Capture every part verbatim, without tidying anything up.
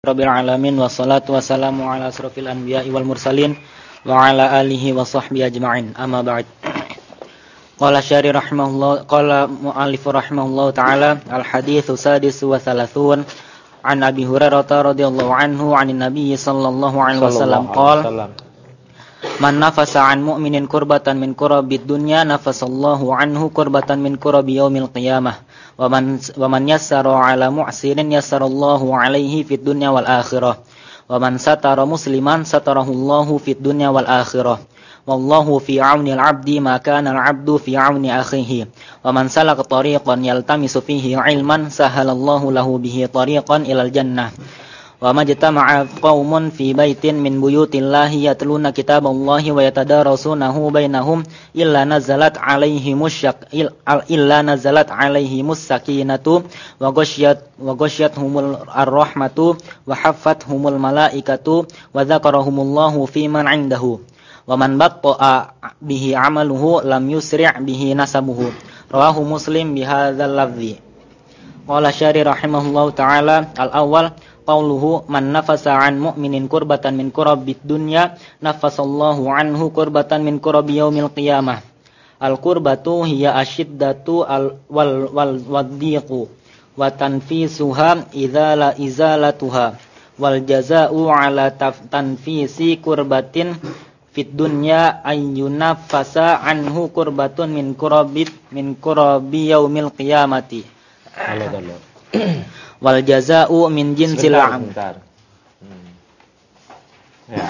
Rabbil alamin wassalatu wassalamu ala asrofil anbiya'i wal mursalin wa ala alihi wa sahbihi ajma'in. Amma ba'd. Qala syari rahimahullah qala mu'allif rahimahullah ta'ala al haditsu sadis wa thalathun an Abi Hurairah radhiyallahu anhu 'anin nabiy sallallahu alaihi wasallam qala man nafasa 'an mu'minin kurbatan min kurabid dunya nafasallahu anhu kurbatan min kurabi yaumil qiyamah. Wa man wa man yassara 'ala mu'sirin yassarallahu 'alaihi fid dunya wal akhirah. Wa man satara musliman satarahullahu fid dunya wal akhirah. Wallahu fi 'auni al-'abdi ma kana al-'abdu fi 'auni akhihi. Wa man salaka tariqan yaltamisu fihi 'ilman sahalallahu lahu bihi tariqan ilal jannah. Wa majtama'a qaumun fi baitin min buyutillahi yatluna kitaballahi wa yatadarasunahu bainahum illa nazalat 'alaihimus syak illa nazalat 'alaihimus sakinatu wa ghasyat wa ghasyatuhumul ar-rahmatu wa haffathumul malaikatu wa dzakarahumullahu fi man 'indahu wa man batta'a bihi 'amaluhu lam yusri' bihi nasabuhu. Rawahu Muslim bihadzal lafzi. Qala syari rahimahullahu ta'ala al-awwal qauluhu man nafasa 'an mu'minin kurbatan min kurabid dunya nafasallahu anhu kurbatan min kurabi yaumil qiyamah. Al kurbatu hiya asyiddatu al wal wal wadhiqu wa tanfisuha idza la izalatuha wal jazaa'u 'ala tanfisi kurbatin fid dunya ayyunafasa anhu kurbatun min kurabit min kurabi yaumil qiyamati. Halo halo. Wal jazaa'u min jinsil amal. Hmm. Ya.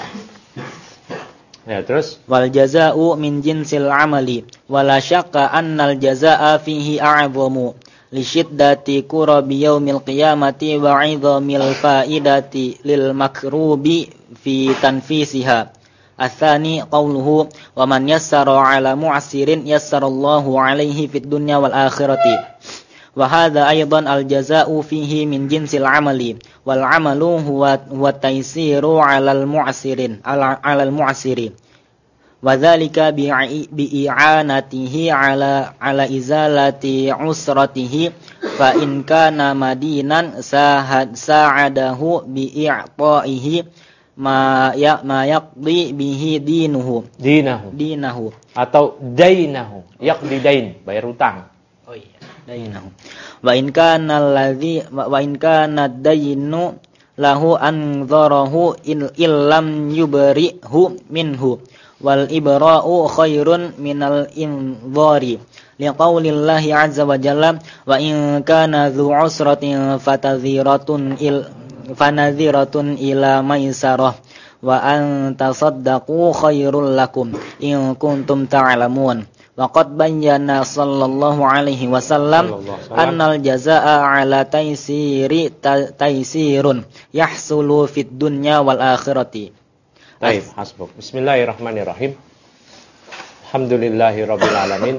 Ya, terus wal jazaa'u min jinsil amali wala syakka annal jazaa'a fihi a'zamu li syiddati qurabi yaumil qiyamati wa 'idhamil fa'idati lil makrubi fi tanfisiha. Atsani qauluhu wa man yassara 'ala mu'sirin yassarallahu 'alaihi fid dunya wal akhirati. Wa hadza aidan al-jazaa'u fihi min jinsil 'amali wal 'amalu huwa huwa taysiru 'alal mu'sirin 'alal mu'siri wa dzalika bi i'anatihi 'ala 'ala izalati 'usratihi fa in kana madinan sahad sa'adahu bi i'ta'ihi ma ya ma yaqdi bihi dinuhu dinahu dinahu atau dainahu yaqdi dain bayar utang. Oh iya, dainahu. Wa in kana allazi wa in kana dainu lahu anzarahu in illam yubrihu minhu wal ibra'u khairun minal inzari liqaulillahi 'azza wa jalla wa in kana dzu 'usratin fatadhiratun il fanadhiratun ila maisarah wa an tasaddaqu khairul lakum in kuntum ta'lamun. Wa qad bayyana sallallahu alaihi wasallam annal jazaa'a 'ala taysiri taysirun yahsulu fid dunya wal akhirati. Baik, hasbuk. Bismillahirrahmanirrahim. Alhamdulillahirabbil alamin.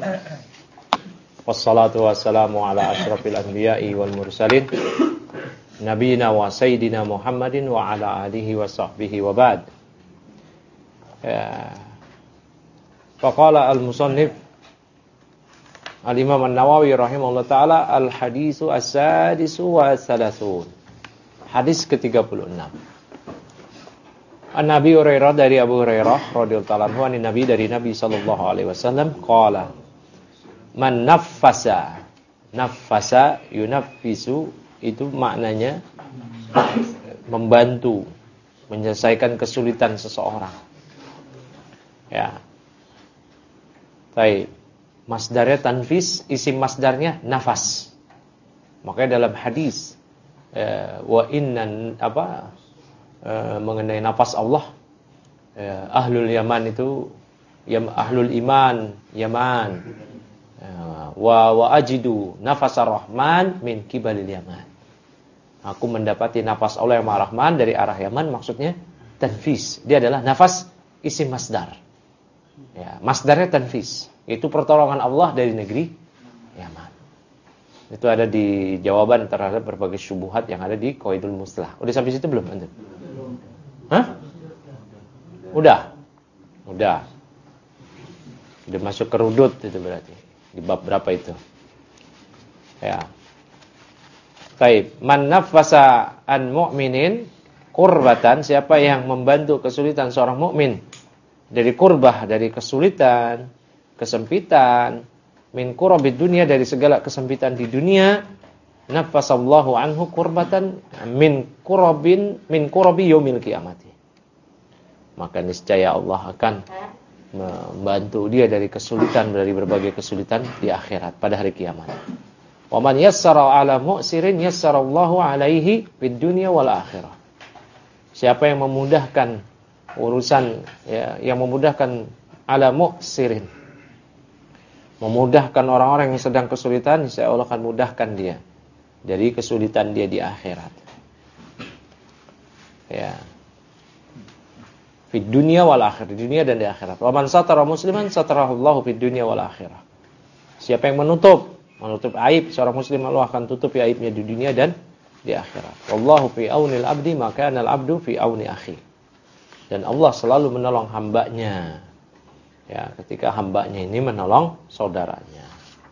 Wassalatu wassalamu ala asyrafil anbiya'i wal mursalin. Nabiyina wa sayyidina Muhammadin wa ala alihi wa sahbihi wa ba'd. Ya. Faqala al-musannif Al-Imam An-Nawawi rahimahullah ta'ala al-hadisu as-sadisu wa as-salasun. Hadis ke tiga puluh enam. An-Nabi Hurairah dari Abu Hurairah radhiyallahu ta'ala anhu an Nabi dari Nabi sallallahu alaihi wasallam qala man naffasa naffasa yunaffisu itu maknanya membantu menyelesaikan kesulitan seseorang. Ya. Baik. Masdarnya tanfis, isim masdarnya nafas. Makanya dalam hadis eh, wa innan apa eh, mengenai nafas Allah eh, ahlul Yaman itu yam ahlul iman Yaman eh, wa wa ajidu nafasar rahman min kibalil Yaman. Aku mendapati nafas Allah yang Maha Rahman dari arah Yaman, maksudnya tanfis. Dia adalah nafas isim masdar. Ya, masdarnya tanfis. Itu pertolongan Allah dari negeri Yaman. Itu ada di jawaban terhadap berbagai syubhat yang ada di Qawaidul Muslah. Udah sampai situ belum antum? Hah? Udah. Udah. Udah masuk ke rudud itu berarti. Di bab berapa itu? Ya. Baik, man nafasa an mu'minin kurbatan, siapa yang membantu kesulitan seorang mukmin dari kurbah, dari kesulitan, kesempitan, min kurabid dunia, dari segala kesempitan di dunia, nafasallahu anhu kurbatan min kurabin min kurabi yaumil qiyamati. Maka niscaya Allah akan membantu dia dari kesulitan, dari berbagai kesulitan di akhirat pada hari kiamat. Wa man yassara 'ala mu'sirin yassarallahu 'alaihi fid dunya wal akhirah. Siapa yang memudahkan urusan, ya, yang memudahkan 'ala mu'sirin, memudahkan orang-orang yang sedang kesulitan, insya Allah akan mudahkan dia dari kesulitan dia di akhirat. Ya. Fid dunya wal akhirah, di dunia dan di akhirat. Wa man satara musliman satarahullahu fid dunya wal akhirah. Siapa yang menutup, menutup aib seorang muslim, Allah akan tutup aibnya di dunia dan di akhirat. Wallahu fi aunil abdi maka anal abdu fi auni akhi. Dan Allah selalu menolong hambanya. Ya, ketika hambanya ini menolong saudaranya.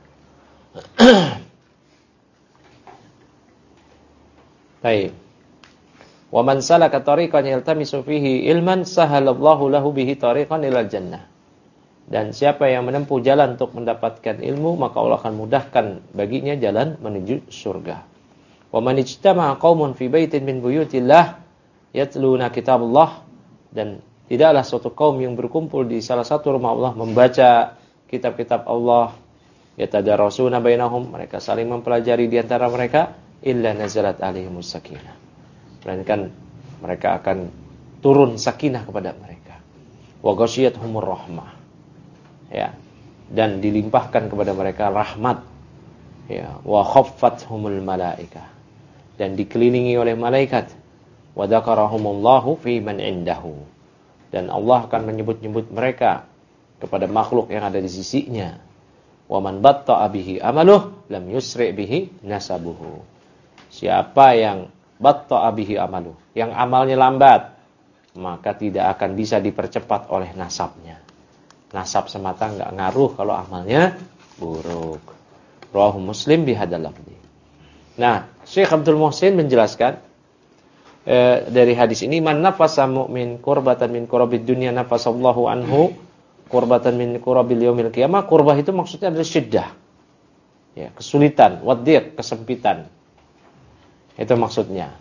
Baik. Wa man salaka tariqan yaltamisu fihi ilman sahalallahu lahu bihi tariqan ilal jannah. Dan siapa yang menempuh jalan untuk mendapatkan ilmu, maka Allah akan mudahkan baginya jalan menuju surga. Wa man ijtama'a qaumun fi baitin min buyutillah yatluna kitabullah, dan tidaklah suatu kaum yang berkumpul di salah satu rumah Allah membaca kitab-kitab Allah, yatadarasuna bainahum, mereka saling mempelajari di antara mereka, illa nazalat alaihimus sakinah, melainkan mereka akan turun sakinah kepada mereka. Wa ghasyiyatuhumur rahmah, ya, dan dilimpahkan kepada mereka rahmat, ya, wa khaffathumul malaikah, dan dikelilingi oleh malaikat. Wa dzakarahumullahu fi man indahu, dan Allah akan menyebut-nyebut mereka kepada makhluk yang ada di sisinya. Wa man batta'a bihi amaluh lam yusri' bihi nasabuhu. Siapa yang batta'a bihi amaluh, yang amalnya lambat, maka tidak akan bisa dipercepat oleh nasabnya. Nasab semata enggak ngaruh kalau amalnya buruk. Rawahu Muslim bihadzal lafzi. Nah, Syekh Abdul Muhsin menjelaskan eh, dari hadis ini, man nafasa mu'min kurbatan min kurabid dunya nafasallahu anhu kurbatan min kurabil yaumil qiyamah. Kurbah itu maksudnya adalah syiddah, ya, kesulitan, wadhiq, kesempitan. Itu maksudnya.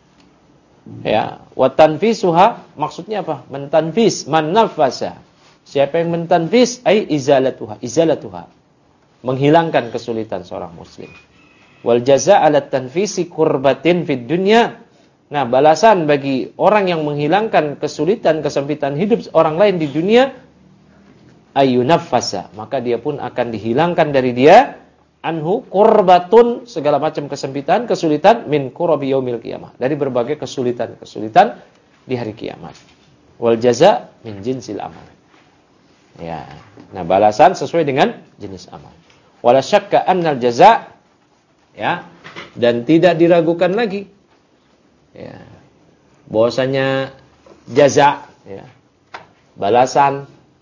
Ya, wa tanfisuha maksudnya apa? Mentanfis, man nafasa. Siapa yang mentanfis, ai izalatuha, izalatuha, menghilangkan kesulitan seorang muslim. Wal jazaa 'ala tanfisi kurbatin fid dunya. Nah, balasan bagi orang yang menghilangkan kesulitan, kesempitan hidup orang lain di dunia, ayunaffasa, maka dia pun akan dihilangkan dari dia anhu kurbatun, segala macam kesempitan, kesulitan, min kurabi yaumil qiyamah, dari berbagai kesulitan-kesulitan di hari kiamat. Wal jaza min jinsil amal. Ya. Nah, balasan sesuai dengan jenis amal. Wala syakka annal jaza, ya, dan tidak diragukan lagi, ya, bahwasanya jaza, ya, balasan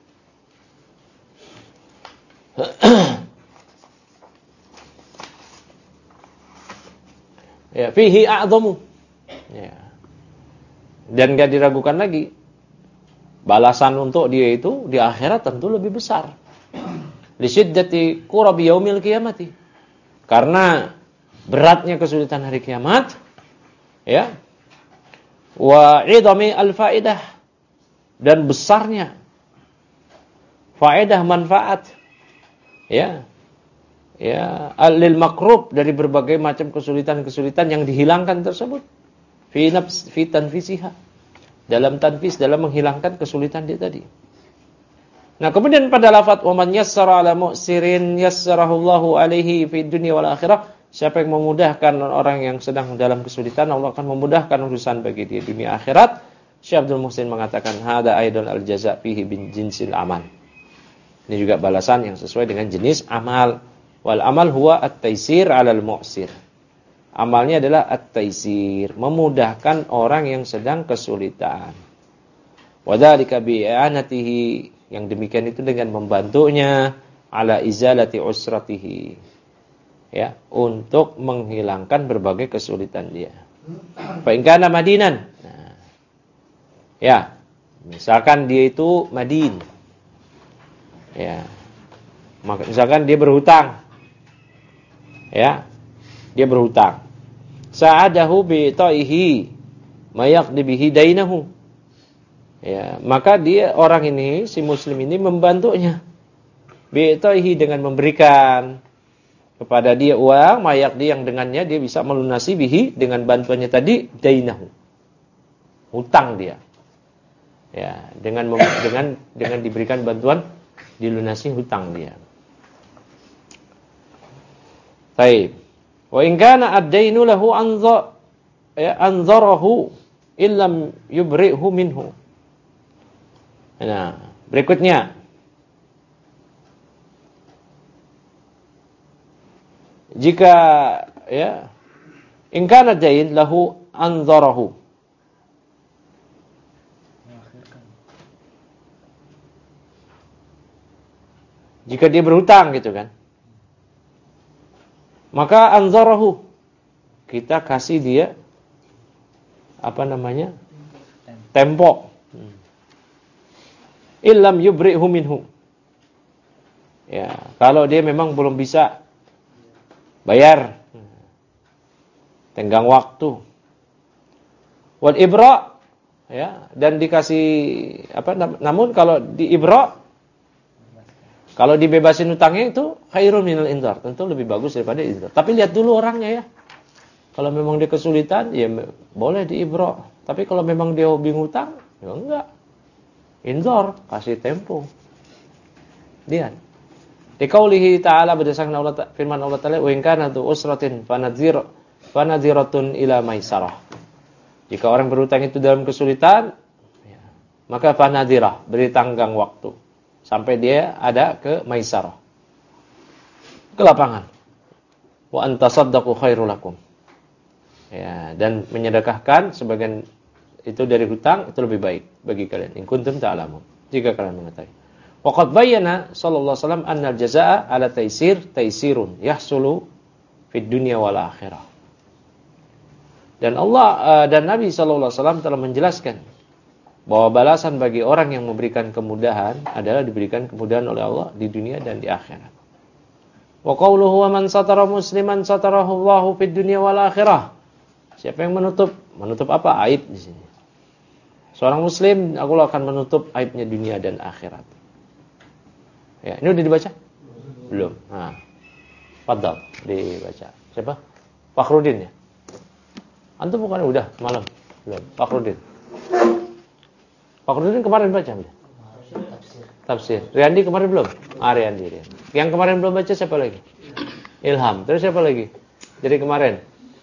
ya, fihi a'dhamu, ya, dan enggak diragukan lagi, balasan untuk dia itu di akhirat tentu lebih besar. Li syiddati qurabi yaumil qiyamati, karena beratnya kesulitan hari kiamat, ya, wa 'idami al-fa'idah, dan besarnya faedah manfaat, ya, ya, lil makrub, dari berbagai macam kesulitan-kesulitan yang dihilangkan tersebut, fi nafs fi tanfisiha, dalam tanfis, dalam menghilangkan kesulitan dia tadi. Nah, kemudian pada lafaz wa man yassara 'ala mu'sirin yassarahullahu 'alaihi fid dunya wal akhirah, siapa yang memudahkan orang yang sedang dalam kesulitan, Allah akan memudahkan urusan bagi dia dunia akhirat. Syekh Abdul Muhsin mengatakan hada aidon al jaza fihi bin jinsil amal. Ini juga balasan yang sesuai dengan jenis amal. Wal amal huwa at-taisir 'alal mu'sir. Amalnya adalah at-taisir, memudahkan orang yang sedang kesulitan. Wa dzalika bi i'anatihi, yang demikian itu dengan membantunya, ala izalati usratihi, ya, untuk menghilangkan berbagai kesulitan dia. Fa in kana madinan, nah, Ya, misalkan dia itu madin. Ya. Maka misalkan dia berhutang. Ya. Dia berhutang. Sa'adahu bi ta'ihi mayaqdi bihi dainahu. Ya, maka dia orang ini si muslim ini membantunya. Bi ta'ihi dengan memberikan kepada dia uang mayaqdi yang dengannya dia bisa melunasi bihi dengan bantuannya tadi dainahu. Hutang dia. Ya, dengan mem- dengan dengan diberikan bantuan dilunasi hutang dia. Baik. Wa in kana ad-dainu lahu anza ya anzarahu illam yubri'hu minhu. Nah, berikutnya. Jika ya in kana ad-dain lahu anzarahu jika dia berhutang gitu kan. Maka anzarahu kita kasih dia apa namanya? Tempo. Illam yubri'hu minhu. Ya, kalau dia memang belum bisa bayar tenggang waktu. Wal ibra ya, dan dikasih apa namun kalau di ibra kalau dibebasin utangnya itu khairul minal indhar, tentu lebih bagus daripada indhar. Tapi lihat dulu orangnya ya. Kalau memang dia kesulitan, ya boleh diibro. Tapi kalau memang dia hobi ngutang, ya enggak. Indhar, kasih tempo. Lihat. Di qaulihi ta'ala berdasarkan Allah firman Allah Ta'ala, "Wa in kana tu usratin fanadhir fanadhiratun ila maisarah." Jika orang berhutang itu dalam kesulitan, ya, maka fanadhirah, beri tanggang waktu. Sampai dia ada ke maisarah. Ke lapangan. Wa antasaddaqu khairul lakum. Ya, dan menyedekahkan sebagian itu dari hutang itu lebih baik bagi kalian. In kuntum ta'lamun. Jika kalian mengetahui. Wa qad bayyana sallallahu alaihi wasallam anna al-jazaa'a 'ala taysir taysirun yahsulu fid dunya wal akhirah. Dan Allah dan Nabi sallallahu alaihi wasallam telah menjelaskan bahwa balasan bagi orang yang memberikan kemudahan adalah diberikan kemudahan oleh Allah di dunia dan di akhirat. Wa qauluhu wa man satara musliman satarahu Allahu fid dunya wal akhirah. Siapa yang menutup? Menutup apa? Aib di sini. Seorang muslim Allah akan menutup aibnya dunia dan akhirat. Ya, ini udah dibaca? Belum. Nah. Fadhal dibaca. Siapa? Fakhrudin ya? Antum bukan udah malam? Belum. Fakhrudin. Pak Nurdin kemarin baca belum? Tafsir. Tafsir. Riyandi kemarin belum? Ah, Riyandi, Riyandi. Yang kemarin belum baca siapa lagi? Ilham. Terus siapa lagi? Jadi kemarin.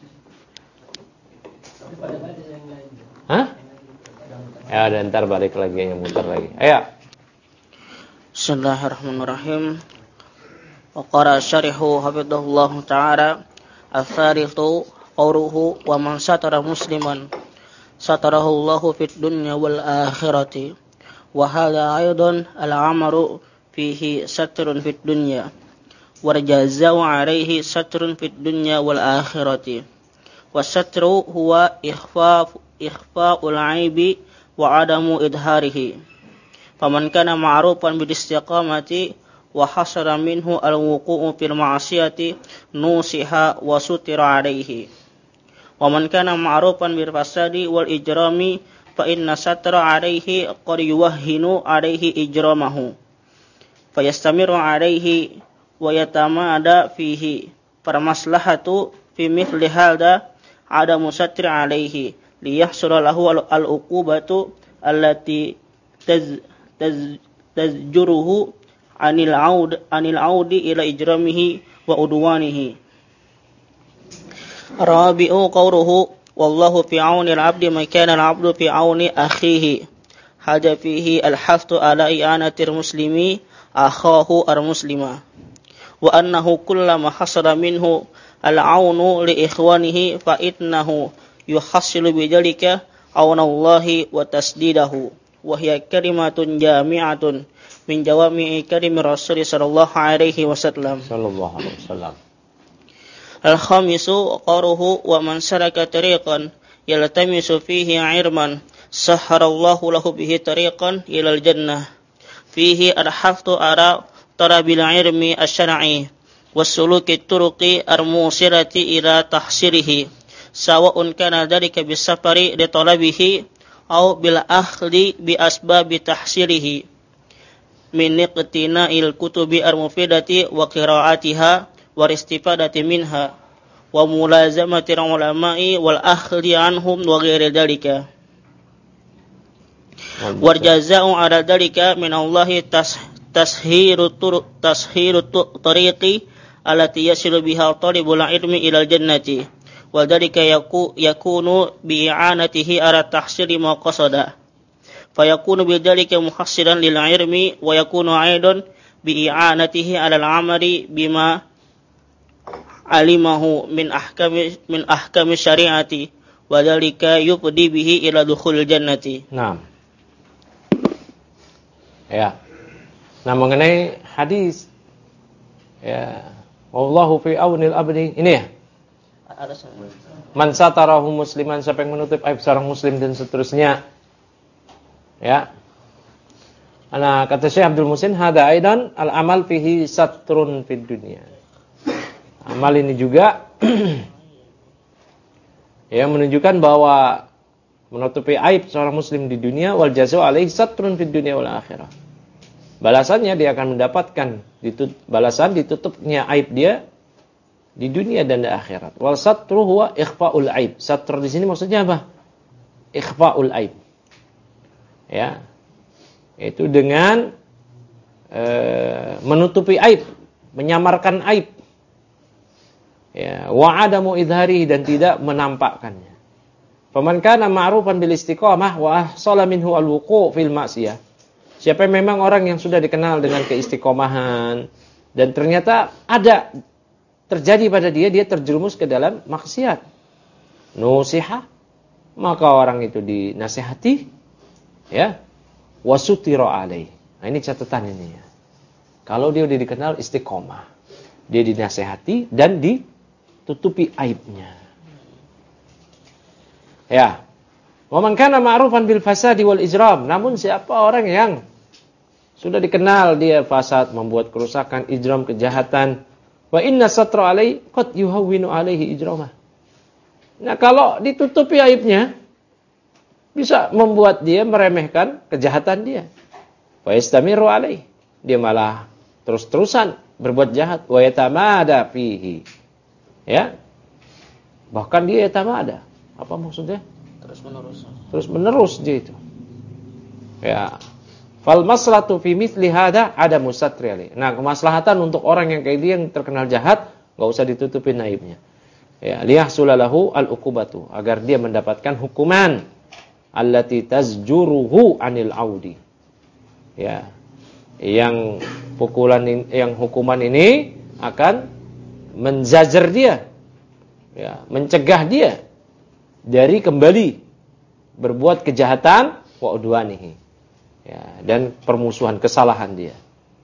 Hah? Ya, dan ntar balik lagi yang muter lagi. Ayo. Bismillahirrahmanirrahim. Wa qara syarihu hafidhahullah ta'ala al-tharithu qawruhu wa man satara musliman satarahu Allahu fid dunya wal akhirati wa hadha aidan al-amaru fihi satrun fid dunya wa jazaa'u 'alaihi satrun fid dunya wal akhirati was-satru huwa ikhfa ikhfa'ul 'aibi wa 'adamu idharihi faman kana ma'rufan bil istiqamati wa hasara minhu al-wuqu'u fil ma'siyati nusiha wa sutira 'alaihi wa man kana ma'rufan bil fasadi wal ijrami fa inna satra 'alaihi qad yuwahhinu 'alaihi ijramahu fayastamiru 'alaihi wa yatamada fihi parmaslahatu fi mithli hadha 'adamu satri 'alaihi liyahsula lahu al-uqubatu allati taz taz tazjuruhu 'anil 'aud 'anil 'audi ila ijramihi wa udwanihi. Rabi'u qawluhu wallahu fi 'auni al-'abdi ma kana al-'abdu fi 'auni akhihi hada fihi al-hasu ala i'anatir muslimi akhahu ar-muslima wa annahu kullama hasala minhu al-'aunu li ikhwanihi fa innahu yuhassilu bidzalika 'aunallahi wa tasdidahu wa hiya kalimatun jami'atun min jawami'i kalimi Rasul sallallahu alaihi wasallam sallallahu alaihi wasallam. Al-khamisu qaruhu wa man salaka tariqan yaltamisu fihi 'ilman sahharallahu lahu bihi tariqan ilal jannah fihi arhaftu ara talabil ilmi asy-syar'i was-suluki turuqi al-musirati ila tahsirihi sawa'un kana dzalika bis-safari li talabihi aw bil akhli bi asbabi tahsirihi min iqtina'il kutubi al-mufidati wa qira'atiha wa istifadati minha wa mulazamati ulama'i wal akhli anhum wa ghairi dzalika wal jazaa'u 'ala dzalika min Allahi tas tashiru turuq tashiru tariqi allati yasilu biha talibul ilmi ilal jannati wa dzalika yakunu bi i'anatihi 'ala tahsili ma qasada fayakunu bidzalika muhassilan lil ilmi wa yakunu aidan bi i'anatihi 'ala al-'amali bima alimahu min ahkami min ahkami syari'ati wa dzalika yufdi bihi ila dukhulil jannati. Naam. Ya. Nah, mengenai hadis ya, wallahu fi aunil abdi, ini ya. Man satarahu musliman, siapa yang menutup aib seorang muslim dan seterusnya. Ya. Ana kata Syekh Abdul Muhsin, hada aidan al-amal fihi satrun fid dunya. Amal ini juga ya menunjukkan bahwa menutupi aib seorang muslim di dunia, wal jazaa alaihi satrun fid dunya wal akhirah. Balasannya dia akan mendapatkan ditut, balasan ditutupnya aib dia di dunia dan di akhirat. Wal satru huwa ikhfaul aib. Satr di sini maksudnya apa? Ikhfaul aib. Ya. Itu dengan e, menutupi aib, menyamarkan aib. Ya, wa adamu idhari, dan tidak menampakkannya. Faman kana ma'rufan bil istiqamah wa ahsala minhu al-wuqu' fil ma'siyah. Siapa yang memang orang yang sudah dikenal dengan keistiqomahan dan ternyata ada terjadi pada dia, dia terjerumus ke dalam maksiat. Nusiha, maka orang itu dinasihati, ya. Wasutira alaih. Nah, ini catatan ini ya. Kalau dia sudah dikenal istiqomah, dia dinasihati dan ditutupi aibnya. Ya. Wa man kana ma'rufan bil fasadi wal ijram. Namun siapa orang yang sudah dikenal dia fasad, membuat kerusakan, ijram, kejahatan, wa inna satra alai qad yuhawwinu alaihi ijramah. Nah, kalau ditutupi aibnya bisa membuat dia meremehkan kejahatan dia. Wa yastamiru alaihi. Dia malah terus-terusan berbuat jahat, wa yatamada fihi. Ya. Bahkan dia yatamada. Apa maksudnya? Terus menerus. Terus menerus dia itu. Ya. Fal maslahatu fi mithli hada ada musatri alaihi. Nah, kemaslahatan untuk orang yang kayak dia yang terkenal jahat, enggak usah ditutupin aibnya. Ya, liyahsulalahu al-uqubatu, agar dia mendapatkan hukuman allati tazjuruhu anil audi. Ya. Yang pukulan ini, yang hukuman ini akan menzajar dia. Ya, mencegah dia dari kembali berbuat kejahatan wa udwanihi. Ya, dan permusuhan, kesalahan dia.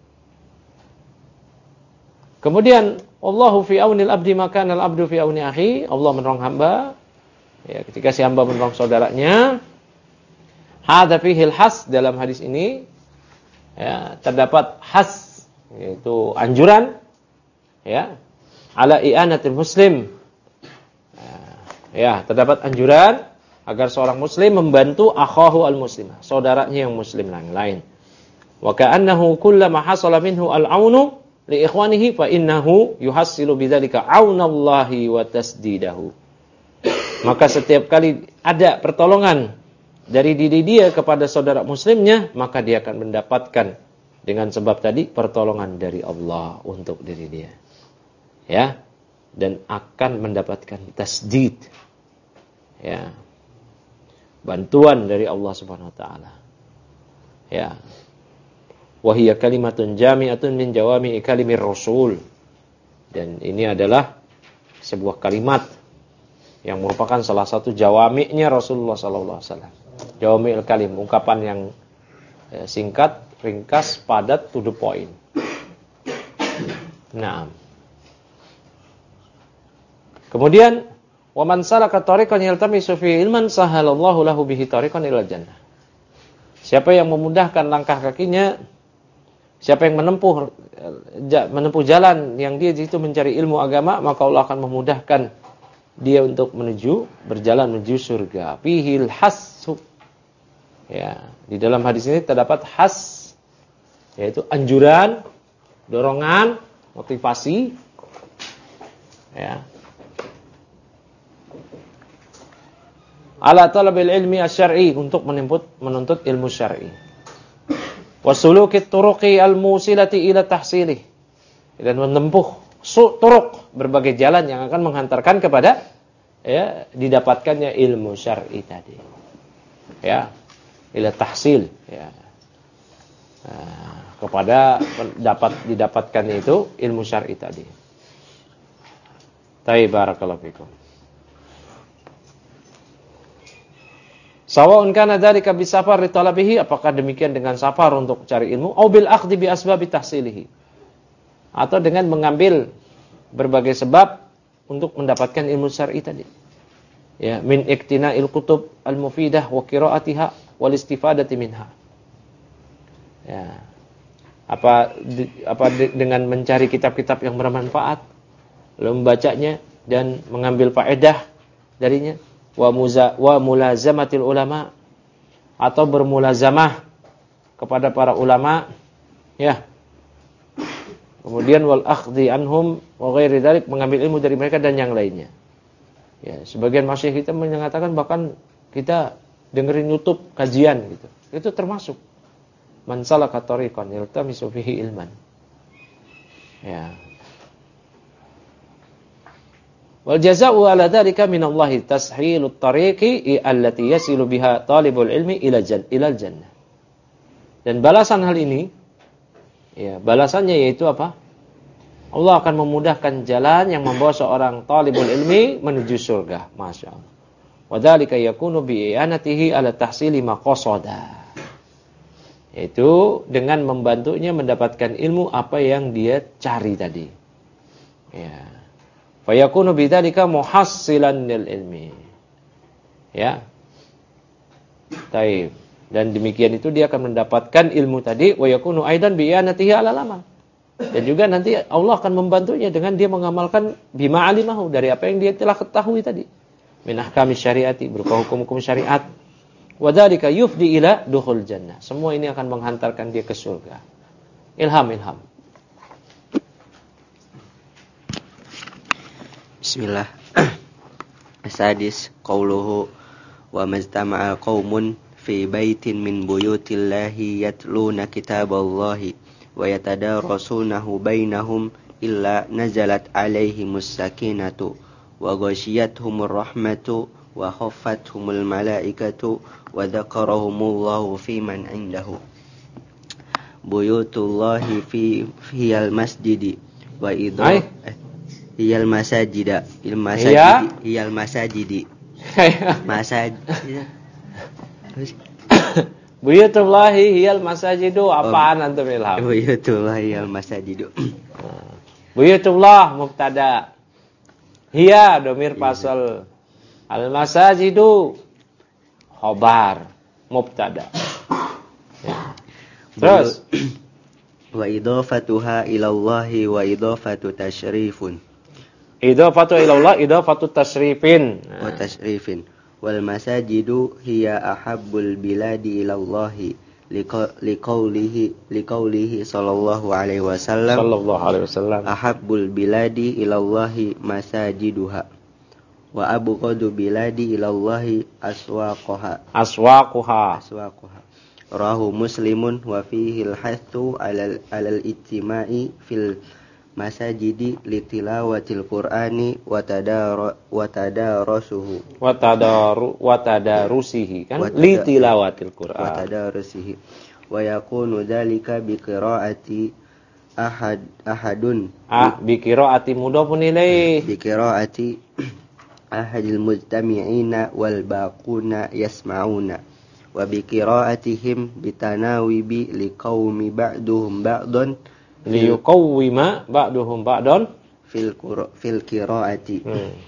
Kemudian Allahu fi aunil abdi maka al abdu fi auni akhi. Allah menolong hamba ya, ketika si hamba menolong saudaranya. Hadza fihil has, dalam hadis ini ya, terdapat has, yaitu anjuran ya, ala i'anatil muslim. Ya, terdapat anjuran agar seorang muslim membantu akhahu al-muslimah, saudaranya yang muslim yang lain. Wa ka'annahu kullama hasala minhu al-aunu li ikhwanihi fa innahu yuhassilu bidzalika aunallahi wa tasdidahu. Maka setiap kali ada pertolongan dari diri dia kepada saudara muslimnya, maka dia akan mendapatkan dengan sebab tadi pertolongan dari Allah untuk diri dia. Ya. Dan akan mendapatkan tasdid. Ya. Bantuan dari Allah Subhanahu wa taala. Ya. Wa hiya kalimatun jami'atun min jawami'i kalimir rasul. Dan ini adalah sebuah kalimat yang merupakan salah satu jawami'nya Rasulullah sallallahu alaihi wasallam. Jawami'ul kalim, ungkapan yang singkat, ringkas, padat, to the point. Naam. Kemudian Wa man salaka tariqan yaltamisu fihi ilman sahalallahu lahu bihi tariqan ilal jannah. Siapa yang memudahkan langkah kakinya, siapa yang menempuh menempuh jalan yang dia itu mencari ilmu agama, maka Allah akan memudahkan dia untuk menuju berjalan menuju surga. Fihil hassu. Ya, di dalam hadis ini terdapat has, yaitu anjuran, dorongan, motivasi. Ya. Ala talabil ilmi asy-syar'i, untuk menuntut menuntut ilmu syar'i. Wasulukit turuqi al-musilati ila tahsilih, dan menempuh turuq, berbagai jalan yang akan menghantarkan kepada ya didapatkannya ilmu syar'i tadi. Ya, ila tahsil, ya. Nah, kepada dapat didapatkannya itu ilmu syar'i tadi. Taib, barakallahu fikum. Sawa'un kana dzalika bisafar li talabihi, apakah demikian dengan safar untuk cari ilmu, au bil akhdhi bi asbabi tahsilihi, atau dengan mengambil berbagai sebab untuk mendapatkan ilmu syar'i tadi. Ya, min iktina'il kutub al-mufidah wa qira'atiha wal istifadati minha. Ya. Apa apa dengan mencari kitab-kitab yang bermanfaat, lalu membacanya dan mengambil faedah darinya. Wa muza wa mulazamatil ulama, atau bermulazamah kepada para ulama, ya. Kemudian wal akhdhi anhum wa ghairi dzalik, mengambil ilmu dari mereka dan yang lainnya. Ya, sebagian masyayikh kita mengatakan bahkan kita dengerin YouTube kajian gitu. Itu termasuk man salaka tariqan yaltamisu fihi ilman. Ya. Wal jazaa'u 'ala dzalika min Allah tashilut tariqi allati yasilu biha talibul ilmi ila ilal jannah. Dan balasan hal ini, ya, balasannya yaitu apa? Allah akan memudahkan jalan yang membawa seorang talibul ilmi menuju surga. Masya Allah. Wa dzalika yakunu bi i'anatihi ala tahsili ma qasada. Yaitu dengan membantunya mendapatkan ilmu apa yang dia cari tadi. Ya. Fa yakunu bidzalika muhassilan lil ilmi. Ya. Taib. Dan demikian itu dia akan mendapatkan ilmu tadi, wa yakunu aidan bi i'anatihi 'ala amal. Dan juga nanti Allah akan membantunya dengan dia mengamalkan bima alimahu, dari apa yang dia telah ketahui tadi. Min ahkami syariati, berupa hukum-hukum syariat. Wa dzalika yufdi ila dukhul jannah. Semua ini akan menghantarkan dia ke surga. Ilham, ilham. Bismillah. Asadis qauluhu wa majtama'a qaumun fi baitin min buyutillahi yatluna kitaballahi wa yatadarasunahu bainahum illa nazalat alaihimus sakinatu wa ghashiyatuhumur rahmatu wa khaffathumul malaikatu wa dzakarahumullahu fi man indahu. Buyutullahi fi fiyal masjidi wa idha hiyal masajida il masajidi hiyal masajidi masajid. Buyutullahi hiyal masajidu, apaan antum ilham? Buyutullahi hiyal masajidu. Buyutullah mubtada, hiya domir fasal, al masajidu khobar mubtada. Ya. Terus wa idhafatuha ila Allahi wa idhafatu tasyrifun. Idhafatu ila Allah idhafatu tasyrifin. Wa tasyrifin. Wal masajidu hiya ahabbul biladi ila Allahi liqaulihi liqaulihi sallallahu alaihi wasallam sallallahu alaihi wasallam ahabbul biladi ila Allahi masajiduha wa abghadu biladi ila Allahi aswaquha aswaquha aswaquha. Rahu Muslimun wa fihi al-hathu 'alal 'alal ijtima'i fil masajidi litilawatil Qur'ani wa tadar wa tadarasuhu wa tadaru wa tadarusihi kan litilawatil Qur'an wa tadarusihi wa yakunu dzalika bi qira'ati ahad ahadun ah bi qira'ati mudhafun ilaih bi qira'ati ahadil mujtami'ina wal baquna yasma'una wa bi qira'atihim bitanawibi liqaumi ba'duhum ba'dun liyuqawwima ba'duhum ba'dun fil fil qira'ati hmm.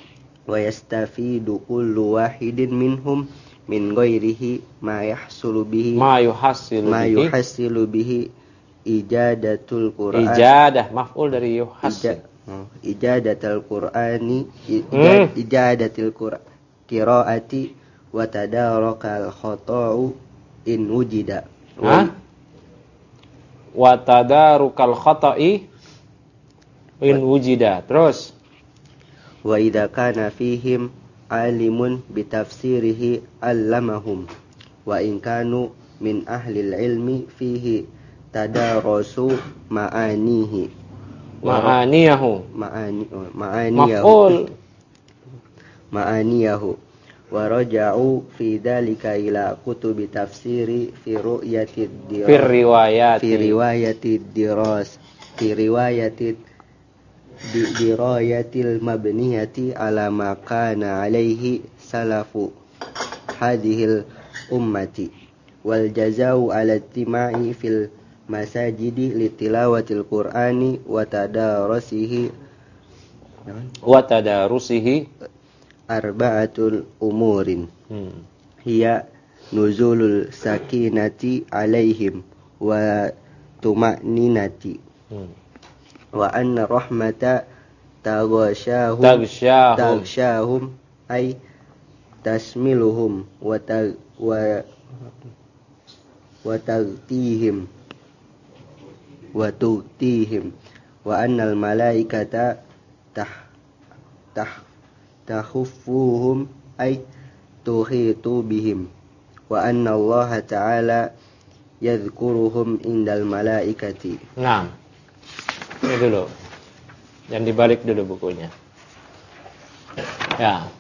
wa yastafidu kullu wahidin minhum min ghairihi ma yahsulu bihi ma yuhassilu ma bihi yuhassilu bihi ijadatul Qur'an ijadah maf'ul dari yuhassil ija, oh, ijadatul Qur'ani ija, hmm. ijadatil Qur'an qiraati wa tadarakal khata'u in wujida ha wa tadarukal khata'i in wujida. Terus wa idza kana fihim alimun bitafsirihi allamahum wa in kanu min ahli ilmi fihi tadarasu ma'anihi ma'aniyahu ma'ani oh, ma'aniyahu maf'ul ma'aniyahu wa raja'u fi dhalika ila kutubi tafsiri fi ru'yati fi riwayati fi riwayati diras fi riwayati di dirayatil mabniyati ala ma kana alaihi salafu hadhil ummati wal jazau ala tima'i fil masajidi litilawatil qur'ani wa tadarasihi wa tadarusihi arba'atul umurin hmm. hiya nuzulul sakinati alaihim wa tuma'ninati hmm. wa anna rahmata taghashahum taghshahum taghshahum ay tasmiluhum wa ta wa wa tagtihim wa tugtihim wa annal malaikata tah tah tahuffuhum ay tuhitu bihim wa anna Allah ta'ala yadhkuruhum indal malaikati. Nah, ini dulu. Yang dibalik dulu bukunya. Ya.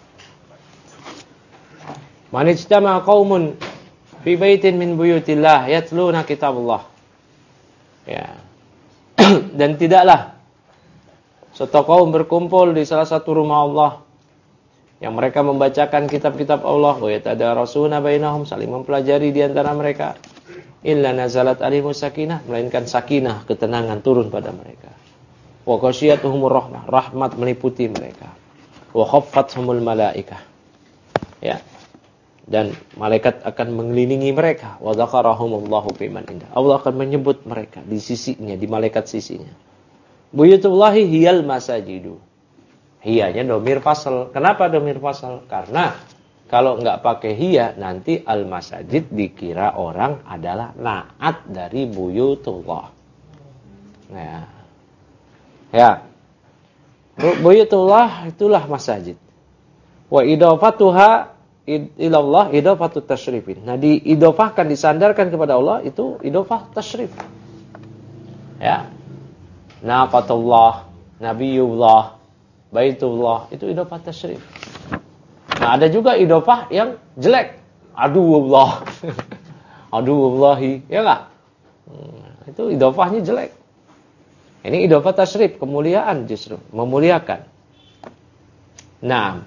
Man ijtama'a qaumun fi baitin min buyutillah yatluna kitabullah. Ya. Dan tidaklah satu kaum berkumpul di salah satu rumah Allah yang mereka membacakan kitab-kitab Allah wa yatadarasuna bainahum, saling mempelajari di antara mereka, illa nazalat alimus sakinah, melainkan sakinah, ketenangan turun pada mereka. Wa ghasyiyatuhumur rahmah, rahmat meliputi mereka. Wa khaffathumul malaikah. Ya. Dan malaikat akan mengelilingi mereka. Wa dzakarahumullahu biman indah. Allah akan menyebut mereka di sisinya, di malaikat sisinya. Buyutullahi hiyal masajidu. Hiyanya domir fasal. Kenapa domir fasal? Karena kalau enggak pakai hiya, nanti al-masajid dikira orang adalah naat dari buyutullah. Ya. Ya. Buyutullah itulah masajid. Wa idafatuha ilallah idafatu tasyrifin. Nah, diidofahkan, disandarkan kepada Allah itu idofah tasyrif. Ya. Naqatullah, Nabiyullah, Baitullah, itu idofah tasyrif. Nah, ada juga idofah yang jelek. Aduwullah. Aduwullahi, ya enggak? Hmm, itu idofahnya jelek. Ini idofah tasyrif, kemuliaan justru, memuliakan. Nah,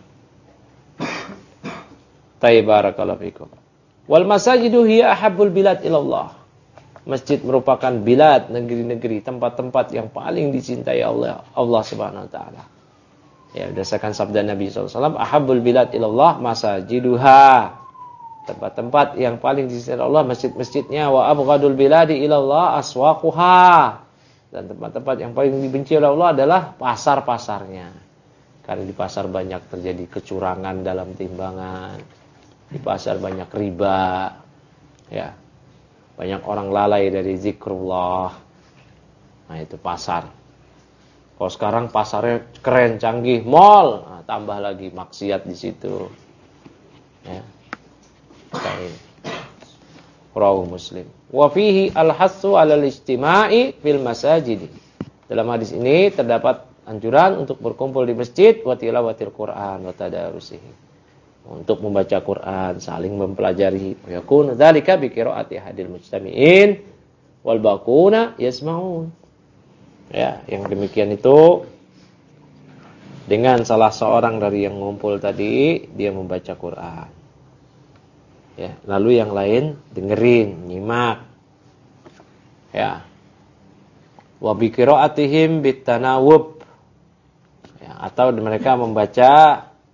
Taibarakallahu fikum. Wal masajidu hiya ahabbul bilad ilallah. Masjid merupakan bilad, negeri-negeri, tempat-tempat yang paling dicintai Allah, Allah Subhanahu wa taala. Ya, berdasarkan sabda Nabi sallallahu alaihi wasallam, ahabbul bilad ilallah masajiduha. Tempat-tempat yang paling dicintai Allah, masjid-masjidnya, wa abghadul biladi ilallah aswaquha. Dan tempat-tempat yang paling dibenci oleh Allah adalah pasar-pasarnya. Karena di pasar banyak terjadi kecurangan dalam timbangan. Di pasar banyak riba. Ya. Banyak orang lalai dari zikrullah. Nah, itu pasar. Kalau sekarang pasarnya keren, canggih, mall, nah, tambah lagi maksiat di situ. Ya. Baik. Rawahu Muslim. Wa fihi al-hassu 'alal istima'i fil masajid. Dalam hadis ini terdapat anjuran untuk berkumpul di masjid wa tilawatil Qur'an wa tadarusihi. Untuk membaca Quran, saling mempelajari. Wa yakunu dzalika bi qiraati hadil mujtami'in wal baquna yasma'un. Ya, yang demikian itu dengan salah seorang dari yang ngumpul tadi, dia membaca Quran. Ya, lalu yang lain dengerin, nyimak. Ya. Wa bi qiraatihim bitanawub. Ya, atau mereka membaca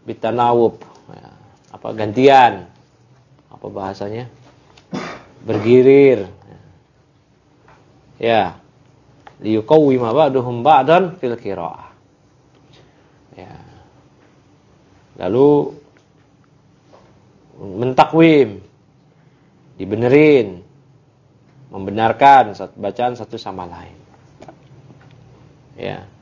bitanawub, ya, apa gantian, apa bahasanya, bergirir, ya, liyuqawwima ba'duhum ba'dan fil qiraah, ya, lalu mentakwim, dibenerin, membenarkan bacaan satu sama lain, ya.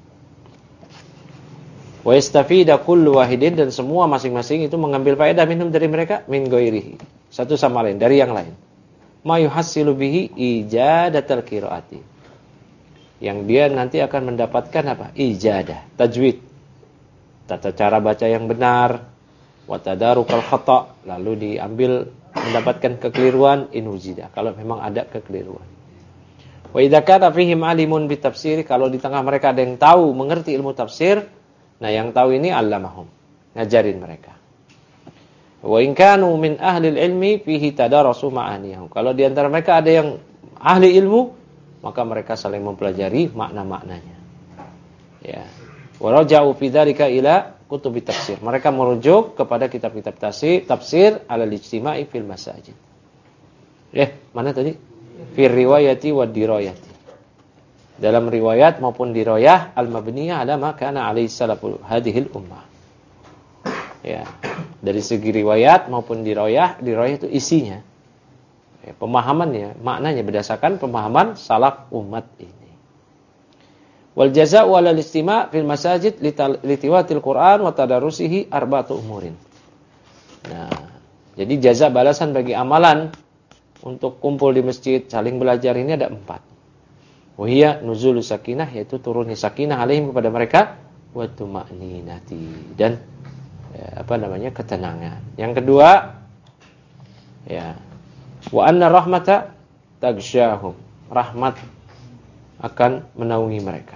Wa yastafida kullu wahidin, dan semua masing-masing itu mengambil faedah minhum dari mereka, min ghairihi, satu sama lain, dari yang lain. Ma yuhassilu bihi ijadatal qiraati, yang dia nanti akan mendapatkan apa? Ijadah, tajwid, tata cara baca yang benar, wa tadarukal khata', lalu diambil mendapatkan kekeliruan in wujida, kalau memang ada kekeliruan. Wa idza kana fihim alimun bitafsir, kalau di tengah mereka ada yang tahu mengerti ilmu tafsir, nah yang tahu ini allamahum, ngajarin mereka. Wa in kanu min ahli ilmi fihi tadarasu ma'aniyahum, kalau di antara mereka ada yang ahli ilmu, maka mereka saling mempelajari makna-maknanya. Ya. Wa raja'u fi dzalika ila kutubi tafsir, mereka merujuk kepada kitab-kitab tafsir, tafsir ala ijtima'i fil masajid. Ya, mana tadi? Fi riwayati wa dirayati, dalam riwayat maupun dirayah al-mabniyah ala ma kana alaihi salaful hadhil ummah. Ya, dari segi riwayat maupun dirayah, dirayah itu isinya, ya, pemahamannya, maknanya berdasarkan pemahaman salaf umat ini. Wal jazaa'u 'ala al-istima' fil masajid litiwatil Qur'an wa tadarusihi arba'atu umurin. Nah, jadi jaza balasan bagi amalan untuk kumpul di masjid saling belajar ini ada empat. Wahia nuzul sakinah, yaitu turunnya sakinah alaihim kepada mereka, wa tuma'ninati, dan ya, apa namanya, ketenangan. Yang kedua, ya, wa anna rahmata tagsyahum, rahmat akan menaungi mereka.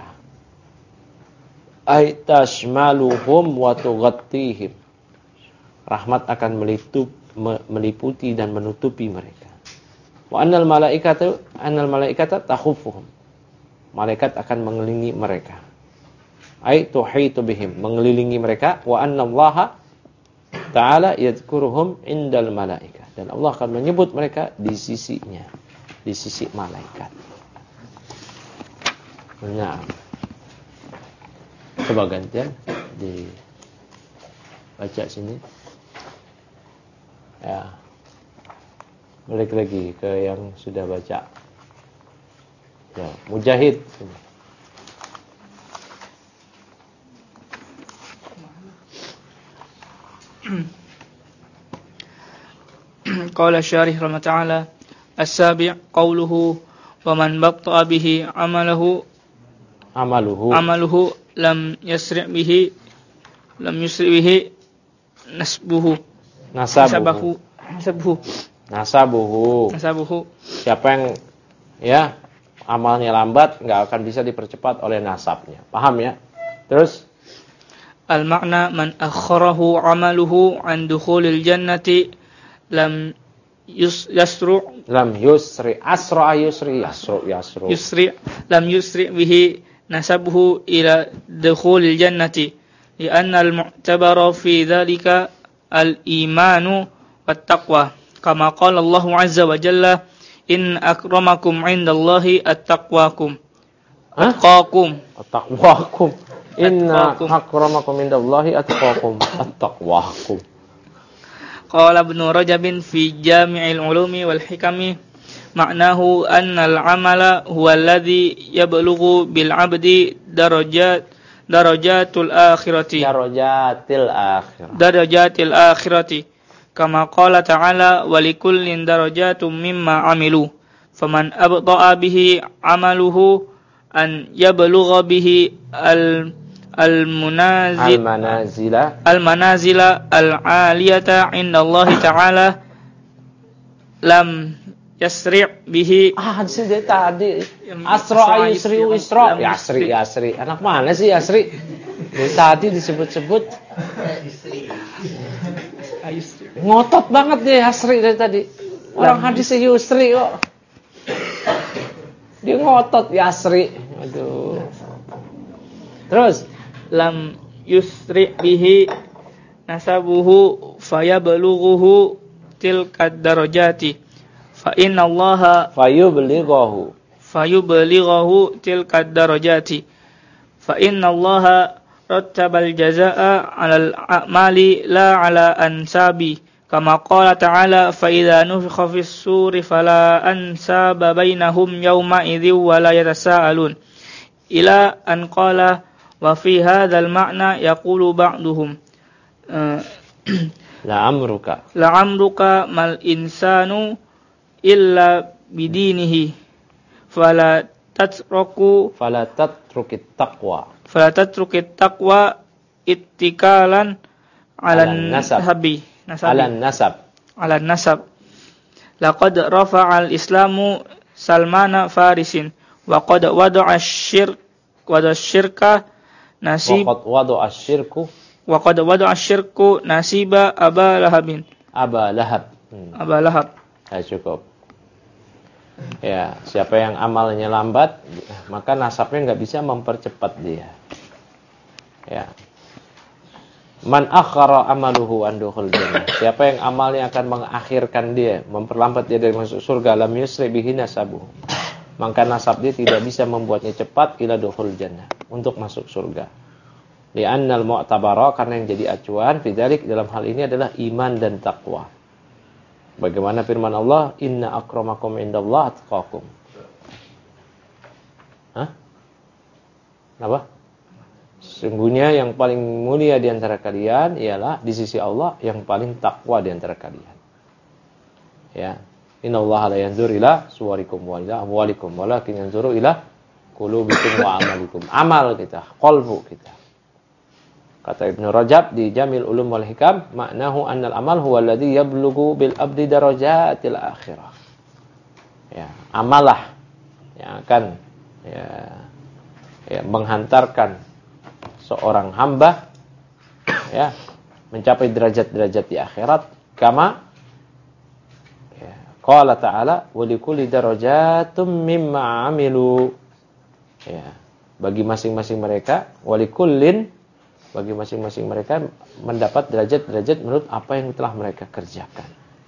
Ay tashmaluhum wa tughattihim, rahmat akan melitup, meliputi dan menutupi mereka. Wa annal malaikata annal malaikata takhuffuhum, malaikat akan mengelilingi mereka. Ai tuhitu bihim, mengelilingi mereka. Wa annallaha ta'ala yadhkuruhum indal malaikah, dan Allah akan menyebut mereka di sisinya, di sisi malaikat. Nah, coba gantian di baca sini. Ya, balik lagi ke yang sudah baca. Ya, Mujahid. Qala syarih rahimahullah ta'ala, as-sabi' qawluhu wa man batta'a bihi amalahu amaluhu amaluhu lam yasri' bihi lam yusri' bihi nasbuhu nasabuhu nasabuhu nasabuhu nasabuhu siapa yang ya amalnya lambat, enggak akan bisa dipercepat oleh nasabnya. Paham ya? Terus al-ma'na man akharahu amaluhu an dukhulil jannati lam yus yasru lam yusri asra yusri yasru yasru yusri lam yusri bihi nasabuhu ila dukhulil jannati li'anna al-mu'tabara fi dhalika al-imanu wat taqwa kama qala Allah azza wa jalla in akramakum 'indallahi at-taqwakum atqakum at-taqwakum inna akramakum 'indallahi atqakum at-taqwakum. Qala Ibnu Rajab fi Jami'il Ulumi wal Hikami ma'nahu anna al-'amala huwa alladhi yablughu bil 'abdi darajat darajatul akhirati darajatil akhirah darajatil akhirati kama qala ta'ala wa likullin darajatum mimma 'amilu faman abta'a bihi 'amaluhu an yablugha bihi al al-munazil al-manazila al-manazila al-'aliyata 'inda Allah ta'ala lam yasri' bihi. Ah, dari tadi asra yusri isra yasri yasri. Anak mana sih yasri? Dari tadi disebut-sebut ngotot banget deh yasri dari tadi. Orang hadisnya yusri kok. Dia ngotot yasri. Aduh. Terus lam yusri bihi nasabuhu fayablughuhu tilkad darajati fa innallaha fayublighahu fayublighahu tilkad darajati fa innallaha rattabal jazaa'a 'alal a'mali la 'ala ansabi kama qala ta'ala fa idza nufikha fis suri fala ansaba bainahum yawma idzi wa la yatasaalun ila an qala wa fi hadzal ma'na yaqulu ba'duhum la amruka la amruka mal insanu illa bidinihi fala tatruku fala tatrukit taqwa fala tatrukit taqwa ittikalan 'alan nasabi nasabi 'alan nasab 'alan nasab laqad rafa'al islamu Salmana Farisin wa qad wada'a asy-syirk wada'a syirka nasib wa qad wada'a asyirku wa qad wada'a asyirku nasiba Aba Lahabin Aba Lahab hmm. Aba Lahab. Ya cukup. Ya, siapa yang amalnya lambat, maka nasabnya nggak bisa mempercepat dia. Ya. Man akhara amaluhu an dukhul jannah. Siapa yang amalnya akan mengakhirkan dia, memperlambat dia dari masuk surga, lam yusri bihi nasabuhu. Maka nasab dia tidak bisa membuatnya cepat ila dukhul jannah, untuk masuk surga. Li'annal mu'tabara, karena yang jadi acuan fidzalik dalam hal ini adalah iman dan takwa. Bagaimana firman Allah, inna akramakum indallahi atqakum. Hah? Apa? Sesungguhnya yang paling mulia di antara kalian ialah di sisi Allah yang paling takwa di antara kalian. Ya. Innallaha la yanzuru ila suwarikum wa ila amwalikum walakin yanzuru ila qulubikum wa amalikum. Amal kita, qalbu kita. Kata Ibnu Rajab di Jamil Ulum wal Hikam, maknahu annal amal huwa alladhi yablughu bil abdi darajatil akhirah. Ya, amalah yang akan ya, ya menghantarkan seorang hamba ya mencapai derajat-derajat di akhirat, kama ya, qala ta'ala wa likulli darajatum mimma 'amilu. Ya, bagi masing-masing mereka, wa likullin, bagi masing-masing mereka mendapat derajat-derajat menurut apa yang telah mereka kerjakan.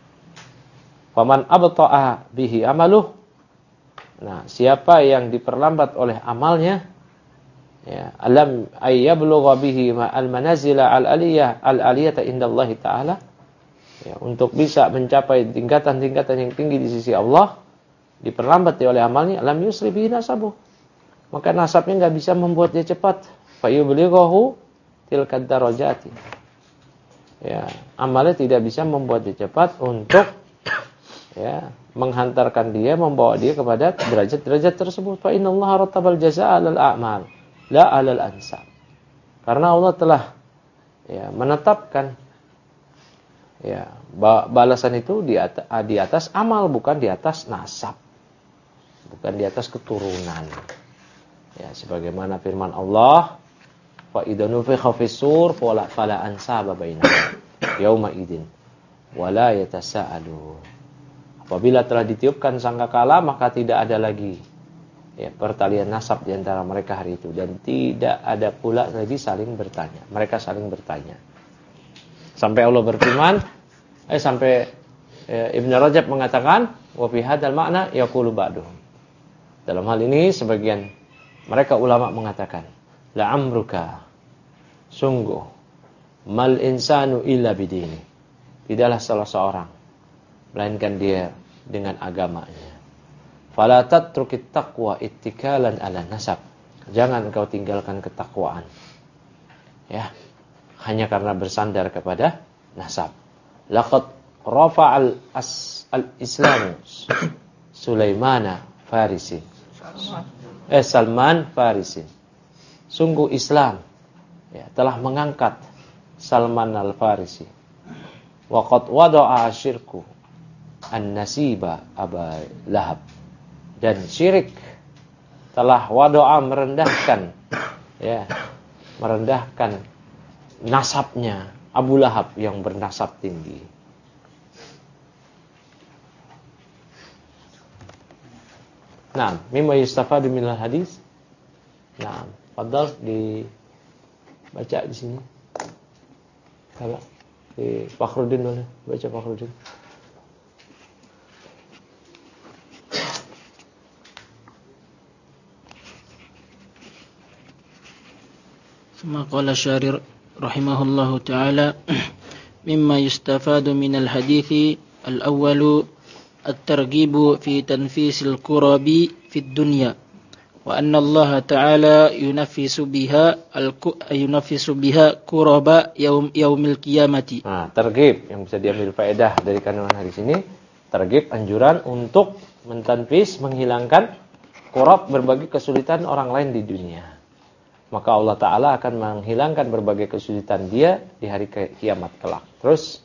Faman abta'a bihi amaluh. Nah, siapa yang diperlambat oleh amalnya, ya, alam ayyablugha bihi al manazila al aliyah al aliyata indallahi ta'ala. Ya, untuk bisa mencapai tingkatan-tingkatan yang tinggi di sisi Allah, diperlambat oleh amalnya, alam yusri bihi nasabuh. Maka nasabnya enggak bisa membuat dia cepat. Fa yublighahu tilkad darajati. Ya, amalnya tidak bisa membuat dia cepat untuk ya, menghantarkan dia, membawa dia kepada derajat-derajat tersebut. Fa innallaha rattabal jazaa'a 'alal a'mal, la 'alal ansab. Karena Allah telah ya, menetapkan ya, balasan itu di atas, di atas amal, bukan di atas nasab. Bukan di atas keturunan. Ya, sebagaimana firman Allah, fa idza nufikha fis-sur fala ansaba bainahum yauma idzin wala yatasaalu. Apabila telah ditiupkan sangkakala, maka tidak ada lagi ya pertalian nasab di antara mereka hari itu, dan tidak ada pula lagi saling bertanya. Mereka saling bertanya. Sampai Allah berfirman, eh sampai eh, Ibnu Rajab mengatakan, wa fi hadzal ma'na yaqulu ba'duhum. Dalam hal ini sebagian mereka ulama mengatakan, la amruka, sungguh mal insanu illa bidini, tidaklah salah seorang melainkan dia dengan agamanya. Fala tatrukit taqwa ittikalan ala nasab, jangan engkau tinggalkan ketakwaan ya hanya karena bersandar kepada nasab. Laqad rafa'al al-islamu Sulaimana Farisi eh Salman Farisi. Sungguh Islam ya, telah mengangkat Salman al-Farisi. Wa qad wada'a syirku an-nasiba Aba Lahab. Dan syirik telah wada'a merendahkan ya, merendahkan nasabnya Abu Lahab yang bernasab tinggi. Nah, mimma yustafadu minal hadis. Nah, fadhal dibaca di sini. Kalau di Fakhrudin boleh baca Fakhrudin. ثم قال الشارع رحمه الله تعالى مما يستفاد من الحديث الأول الترغيب في تنفيس الكرب في الدنيا وأن الله تعالى ينفس بها ينفس بها كرب يوم يوم القيامة. Nah, targhib yang bisa diambil faedah dari kandungan hadis ini, targhib anjuran untuk mentanfis, menghilangkan kurab berbagai kesulitan orang lain di dunia. Maka Allah Ta'ala akan menghilangkan berbagai kesulitan dia di hari kiamat kelak. Terus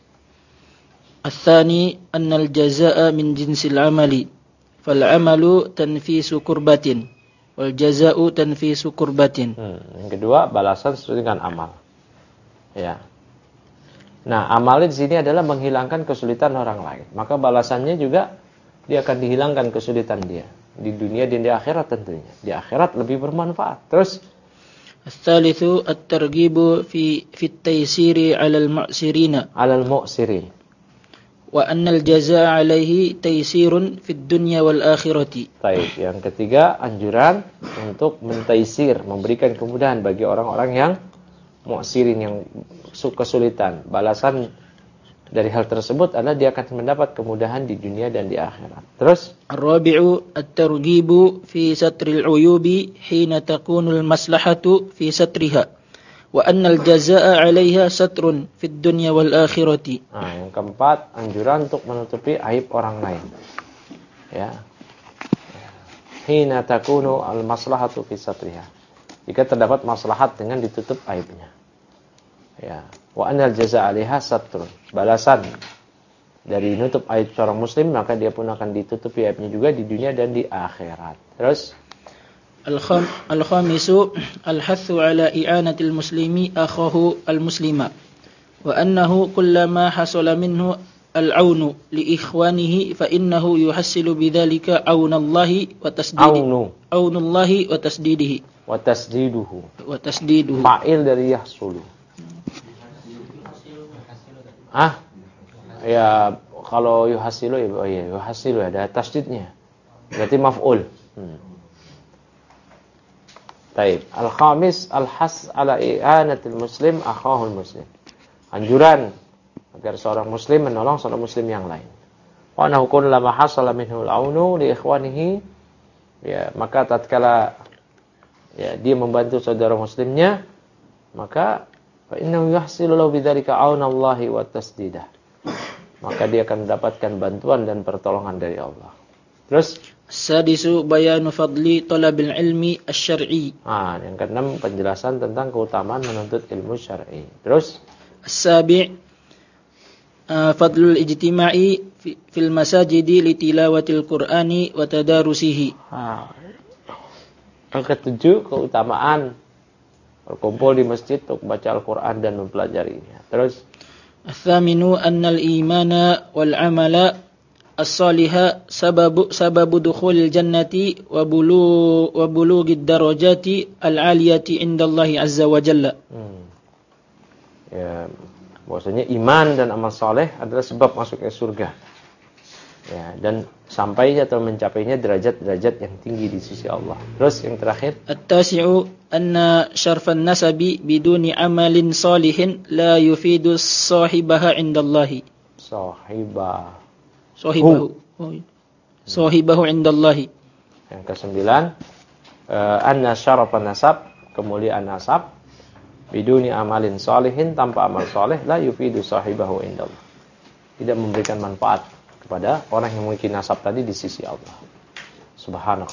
الثاني أن الجزاء من جنس العمل فالعمل تنفيس كربة والجزاء تنفيس كربة. Hmm, yang kedua, balasan sesuai dengan amal. Ya. Nah, amal di sini adalah menghilangkan kesulitan orang lain. Maka balasannya juga dia akan dihilangkan kesulitan dia di dunia dan di akhirat tentunya. Di akhirat lebih bermanfaat. Terus الثالث الترغيب في في التيسير على المعسرين على المؤسرين وأن الجزاء عليه تيسير في الدنيا والآخرة. Baik, yang ketiga anjuran untuk mentaisir, memberikan kemudahan bagi orang-orang yang mu'sirin, yang kesulitan. Balasan dari hal tersebut adalah dia akan mendapat kemudahan di dunia dan di akhirat. Terus الرابع الترغيب في ستر العيوب حين تكون المصلحة في سترها وأن الجزاء عليها ستر في الدنيا والآخرة. Nah, yang keempat anjuran untuk menutupi aib orang lain. Ya. Hina takunu al-maslahatu fi satriha. Jika terdapat maslahat dengan ditutup aibnya. Ya. Wa anal jazaa 'alaiha satrun. Balasan dari nutup aib seorang muslim, maka dia pun akan ditutupi aibnya juga di dunia dan di akhirat. Terus الخامس الحث على إعانة المسلم أخاه المسلم وأنه كلما حصل منه العون لإخوانه فإنه يحصل بذلك عون الله وتسديده عون الله وتسديده وتسديده وتسديده fa'il dari yahsulu. Ah, ya kalau yuhasilu ya, oh iya yuhasilu ada tasdidnya. Berarti maf'ul. Hmm. Baik, al-khamis al-has ala i'anatil muslim akhahul muslim. Anjuran agar seorang muslim menolong seorang muslim yang lain. Wa annahu kullama hasala minhu al-aunu li ikhwanihi, ya maka tatkala ya dia membantu saudara muslimnya, maka fa innahu yahsilu lahu bidzalika aunallahi wa tasdidah. Maka dia akan mendapatkan bantuan dan pertolongan dari Allah. Terus Sadisu bayanu fadli talabil ilmi asy-syar'i. Ah, yang keenam penjelasan tentang keutamaan menuntut ilmu syar'i. Terus As-sabi' uh, fadlul ijtima'i fi, fil masajidi li tilawatil Qur'ani wa tadarusihi. Ah. Yang ketujuh keutamaan berkumpul di masjid untuk baca Al-Qur'an dan mempelajarinya. Terus Ats-tsaminu annal imana wal amala as-salihah sababu sababu dukhulil jannati wa bulu wa bulughid darajati al-aliyati indallahi azza wa jalla. Hmm. Ya, bahwasanya iman dan amal saleh adalah sebab masuknya surga. Ya, dan sampai atau mencapainya derajat-derajat yang tinggi di sisi Allah. Terus yang terakhir, at-tasi'u anna syarfan nasabi biduni amalin salihin la yufidu sahibaha indallahi. Sahibah Sahibahu. Oh, sahibahu indallahi. Yang kesembilan, uh, anna syarafan nasab, kemuliaan nasab, biduni amalin salihin, tanpa amal saleh, la yufidu sahibahu indallah. Tidak memberikan manfaat kepada orang yang memiliki nasab tadi di sisi Allah. Subhanallah.